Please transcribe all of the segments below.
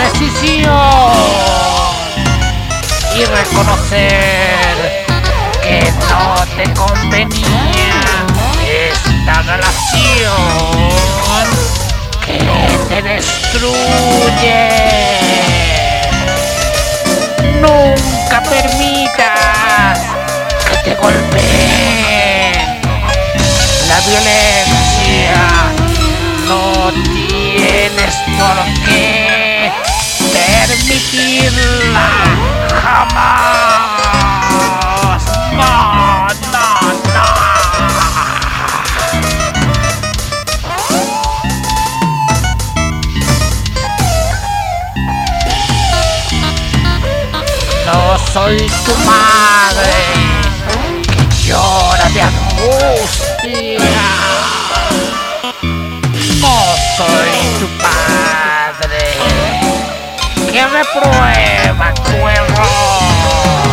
decisión y reconocer que no te convenía esta relación que te destruye. Nunca permitas que te golpeen. La violencia no tienes por qué permitirla jamás. No, no, no. No soy tu madre que llora de angustia. No soy tu padre que reprueba tu error.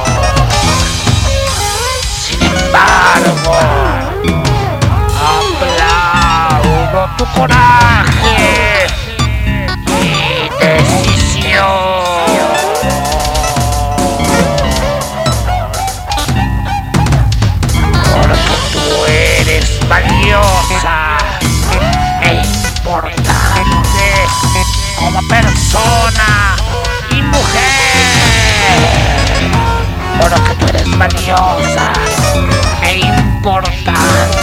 Sin embargo, aplaudo tu coraje y decisión. Porque tú eres valiosa e importante como persona y mujer. Porque tú eres valiosa e importante